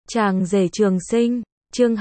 Chàng rể trường sinh, chương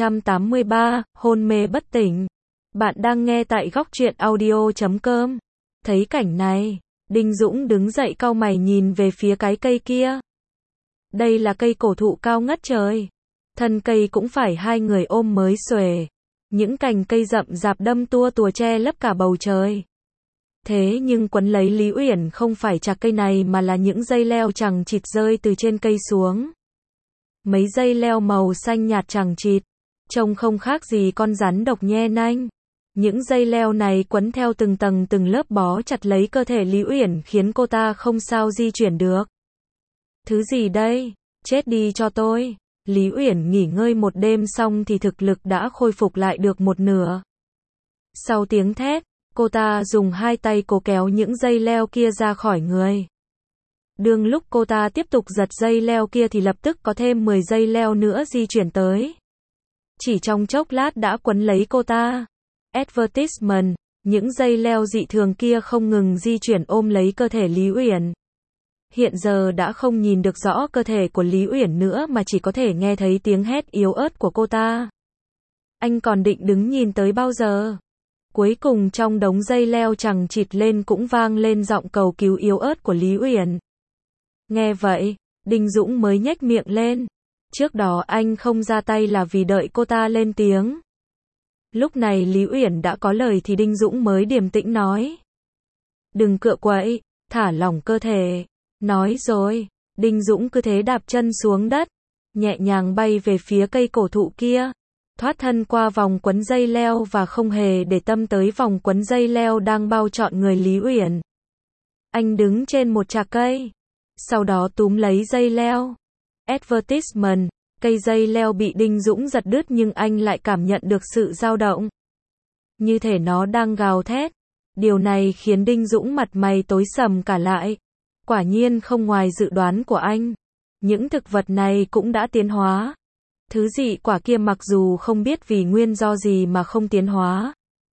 283, hôn mê bất tỉnh. Bạn đang nghe tại góc truyện audio.com. Thấy cảnh này, Đinh Dũng đứng dậy cau mày nhìn về phía cái cây kia. Đây là cây cổ thụ cao ngất trời. Thân cây cũng phải hai người ôm mới xuề. Những cành cây rậm rạp đâm tua tùa che lấp cả bầu trời. Thế nhưng quấn lấy Lý Uyển không phải chạc cây này mà là những dây leo chằng chịt rơi từ trên cây xuống. Mấy dây leo màu xanh nhạt chằng chịt, trông không khác gì con rắn độc nhe nanh. Những dây leo này quấn theo từng tầng từng lớp bó chặt lấy cơ thể Lý Uyển khiến cô ta không sao di chuyển được. Thứ gì đây? Chết đi cho tôi. Lý Uyển nghỉ ngơi một đêm xong thì thực lực đã khôi phục lại được một nửa. Sau tiếng thét, cô ta dùng hai tay cố kéo những dây leo kia ra khỏi người. Đương lúc cô ta tiếp tục giật dây leo kia thì lập tức có thêm 10 dây leo nữa di chuyển tới. Chỉ trong chốc lát đã quấn lấy cô ta. Advertisement, những dây leo dị thường kia không ngừng di chuyển ôm lấy cơ thể Lý Uyển. Hiện giờ đã không nhìn được rõ cơ thể của Lý Uyển nữa mà chỉ có thể nghe thấy tiếng hét yếu ớt của cô ta. Anh còn định đứng nhìn tới bao giờ? Cuối cùng trong đống dây leo chằng chịt lên cũng vang lên giọng cầu cứu yếu ớt của Lý Uyển. Nghe vậy, Đinh Dũng mới nhếch miệng lên. Trước đó anh không ra tay là vì đợi cô ta lên tiếng. Lúc này Lý Uyển đã có lời thì Đinh Dũng mới điềm tĩnh nói. Đừng cựa quậy, thả lỏng cơ thể. Nói rồi, Đinh Dũng cứ thế đạp chân xuống đất, nhẹ nhàng bay về phía cây cổ thụ kia. Thoát thân qua vòng quấn dây leo và không hề để tâm tới vòng quấn dây leo đang bao trọn người Lý Uyển. Anh đứng trên một chạc cây. Sau đó túm lấy dây leo. Advertisement, cây dây leo bị Đinh Dũng giật đứt nhưng anh lại cảm nhận được sự dao động. Như thể nó đang gào thét. Điều này khiến Đinh Dũng mặt mày tối sầm cả lại. Quả nhiên không ngoài dự đoán của anh. Những thực vật này cũng đã tiến hóa. Thứ dị quả kia mặc dù không biết vì nguyên do gì mà không tiến hóa.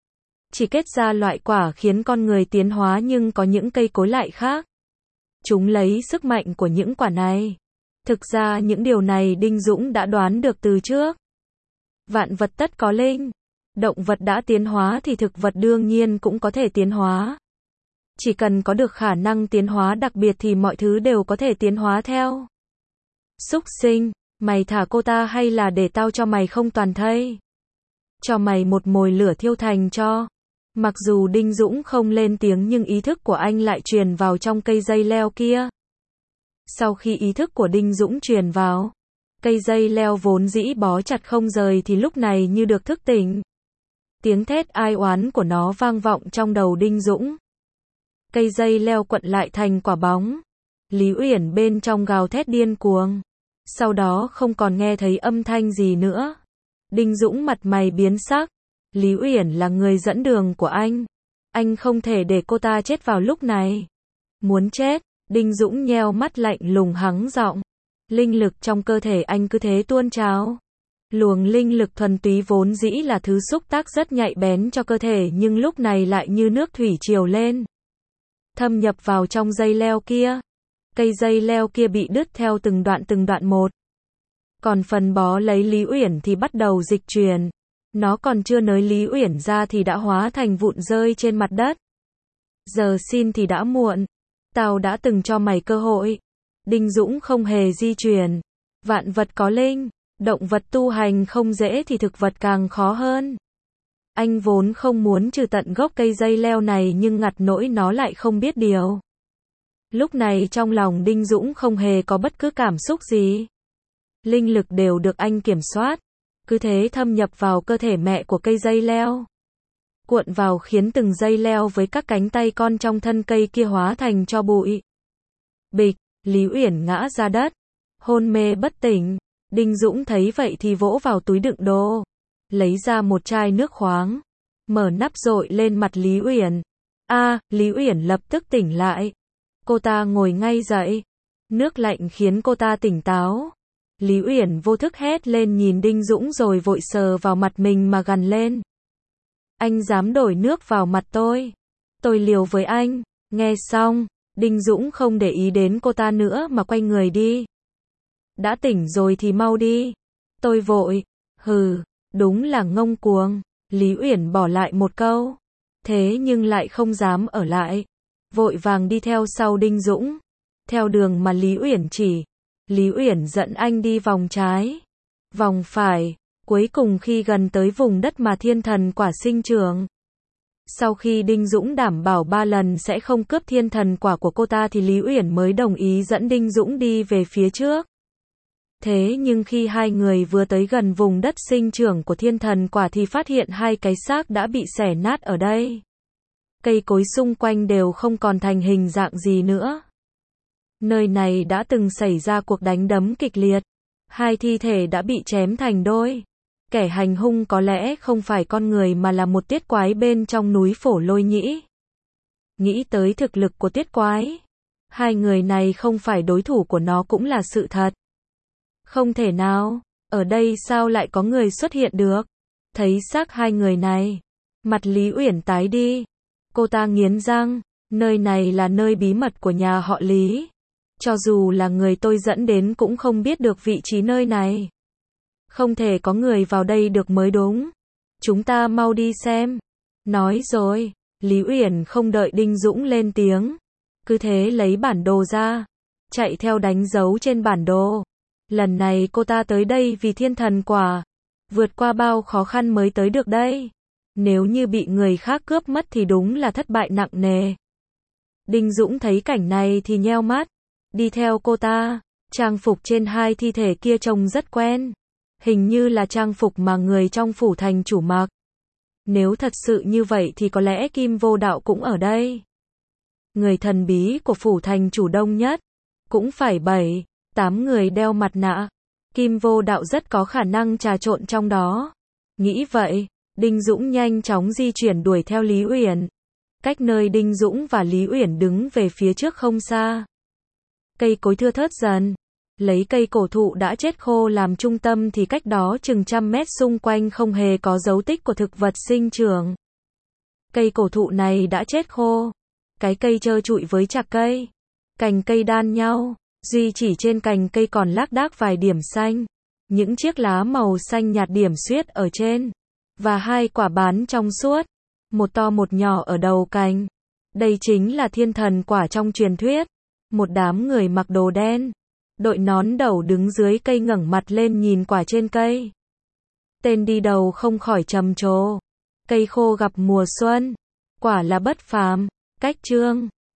Chỉ kết ra loại quả khiến con người tiến hóa nhưng có những cây cối lại khác. Chúng lấy sức mạnh của những quả này. Thực ra những điều này Đinh Dũng đã đoán được từ trước. Vạn vật tất có linh. Động vật đã tiến hóa thì thực vật đương nhiên cũng có thể tiến hóa. Chỉ cần có được khả năng tiến hóa đặc biệt thì mọi thứ đều có thể tiến hóa theo. Súc sinh, mày thả cô ta hay là để tao cho mày không toàn thây? Cho mày một mồi lửa thiêu thành cho. Mặc dù Đinh Dũng không lên tiếng nhưng ý thức của anh lại truyền vào trong cây dây leo kia. Sau khi ý thức của Đinh Dũng truyền vào, cây dây leo vốn dĩ bó chặt không rời thì lúc này như được thức tỉnh. Tiếng thét ai oán của nó vang vọng trong đầu Đinh Dũng. Cây dây leo quận lại thành quả bóng. Lý Uyển bên trong gào thét điên cuồng. Sau đó không còn nghe thấy âm thanh gì nữa. Đinh Dũng mặt mày biến sắc. Lý Uyển là người dẫn đường của anh. Anh không thể để cô ta chết vào lúc này. Muốn chết, Đinh Dũng nheo mắt lạnh lùng hắng giọng. Linh lực trong cơ thể anh cứ thế tuôn trào. Luồng linh lực thuần túy vốn dĩ là thứ xúc tác rất nhạy bén cho cơ thể nhưng lúc này lại như nước thủy triều lên. Thâm nhập vào trong dây leo kia. Cây dây leo kia bị đứt theo từng đoạn một. Còn phần bó lấy Lý Uyển thì bắt đầu dịch chuyển. Nó còn chưa nới Lý Uyển ra thì đã hóa thành vụn rơi trên mặt đất. Giờ xin thì đã muộn. Tao đã từng cho mày cơ hội. Đinh Dũng không hề di chuyển. Vạn vật có linh. Động vật tu hành không dễ thì thực vật càng khó hơn. Anh vốn không muốn trừ tận gốc cây dây leo này nhưng ngặt nỗi nó lại không biết điều. Lúc này trong lòng Đinh Dũng không hề có bất cứ cảm xúc gì. Linh lực đều được anh kiểm soát. Cứ thế thâm nhập vào cơ thể mẹ của cây dây leo. Cuộn vào khiến từng dây leo với các cánh tay con trong thân cây kia hóa thành tro bụi. Bịch, Lý Uyển ngã ra đất. Hôn mê bất tỉnh. Đinh Dũng thấy vậy thì vỗ vào túi đựng đồ. Lấy ra một chai nước khoáng. Mở nắp dội lên mặt Lý Uyển. Lý Uyển lập tức tỉnh lại. Cô ta ngồi ngay dậy. Nước lạnh khiến cô ta tỉnh táo. Lý Uyển vô thức hét lên nhìn Đinh Dũng rồi vội sờ vào mặt mình mà gằn lên. Anh dám đổ nước vào mặt tôi. Tôi liều với anh. Nghe xong, Đinh Dũng không để ý đến cô ta nữa mà quay người đi. đã tỉnh rồi thì mau đi. Tôi vội, hừ, đúng là ngông cuồng. Lý Uyển bỏ lại một câu, thế nhưng lại không dám ở lại, vội vàng đi theo sau Đinh Dũng. Theo đường mà Lý Uyển chỉ, Lý Uyển dẫn anh đi vòng trái, vòng phải, cuối cùng khi gần tới vùng đất mà thiên thần quả sinh trưởng. Sau khi Đinh Dũng đảm bảo 3 lần sẽ không cướp thiên thần quả của cô ta thì Lý Uyển mới đồng ý dẫn Đinh Dũng đi về phía trước. Thế nhưng khi hai người vừa tới gần vùng đất sinh trưởng của thiên thần quả thì phát hiện hai cái xác đã bị xẻ nát ở đây. Cây cối xung quanh đều không còn thành hình dạng gì nữa. Nơi này đã từng xảy ra cuộc đánh đấm kịch liệt. Hai thi thể đã bị chém thành đôi. Kẻ hành hung có lẽ không phải con người mà là một tiết quái bên trong núi Phổ Lôi Nhĩ. Nghĩ tới thực lực của tiết quái, hai người này không phải đối thủ của nó cũng là sự thật. Không thể nào, ở đây sao lại có người xuất hiện được? Thấy xác hai người này, mặt Lý Uyển tái đi. Cô ta nghiến răng, nơi này là nơi bí mật của nhà họ Lý. Cho dù là người tôi dẫn đến cũng không biết được vị trí nơi này. Không thể có người vào đây được mới đúng. Chúng ta mau đi xem. Nói rồi, Lý Uyển không đợi Đinh Dũng lên tiếng. Cứ thế lấy bản đồ ra, chạy theo đánh dấu trên bản đồ. Lần này cô ta tới đây vì thiên thần quả. Vượt qua bao khó khăn mới tới được đây. Nếu như bị người khác cướp mất thì đúng là thất bại nặng nề. Đinh Dũng thấy cảnh này thì nheo mắt. Đi theo cô ta, trang phục trên hai thi thể kia trông rất quen. Hình như là trang phục mà người trong phủ thành chủ mặc. Nếu thật sự như vậy thì có lẽ Kim Vô Đạo cũng ở đây. Người thần bí của phủ thành chủ đông nhất, cũng phải 7-8 người đeo mặt nạ. Kim Vô Đạo rất có khả năng trà trộn trong đó. Nghĩ vậy, Đinh Dũng nhanh chóng di chuyển đuổi theo Lý Uyển. Cách nơi Đinh Dũng và Lý Uyển đứng về phía trước không xa. Cây cối thưa thớt dần. Lấy cây cổ thụ đã chết khô làm trung tâm thì cách đó chừng trăm mét xung quanh không hề có dấu tích của thực vật sinh trưởng. Cây cổ thụ này đã chết khô. Cái cây trơ trụi với chạc cây. Cành cây đan nhau. Duy chỉ trên cành cây còn lác đác vài điểm xanh. Những chiếc lá màu xanh nhạt điểm xuyết ở trên. Và hai quả bán trong suốt. Một to một nhỏ ở đầu cành. Đây chính là thiên thần quả trong truyền thuyết. Một đám người mặc đồ đen, đội nón đầu đứng dưới cây ngẩng mặt lên nhìn quả trên cây. Tên đi đầu không khỏi trầm trồ. Cây khô gặp mùa xuân, quả là bất phàm. Cách chương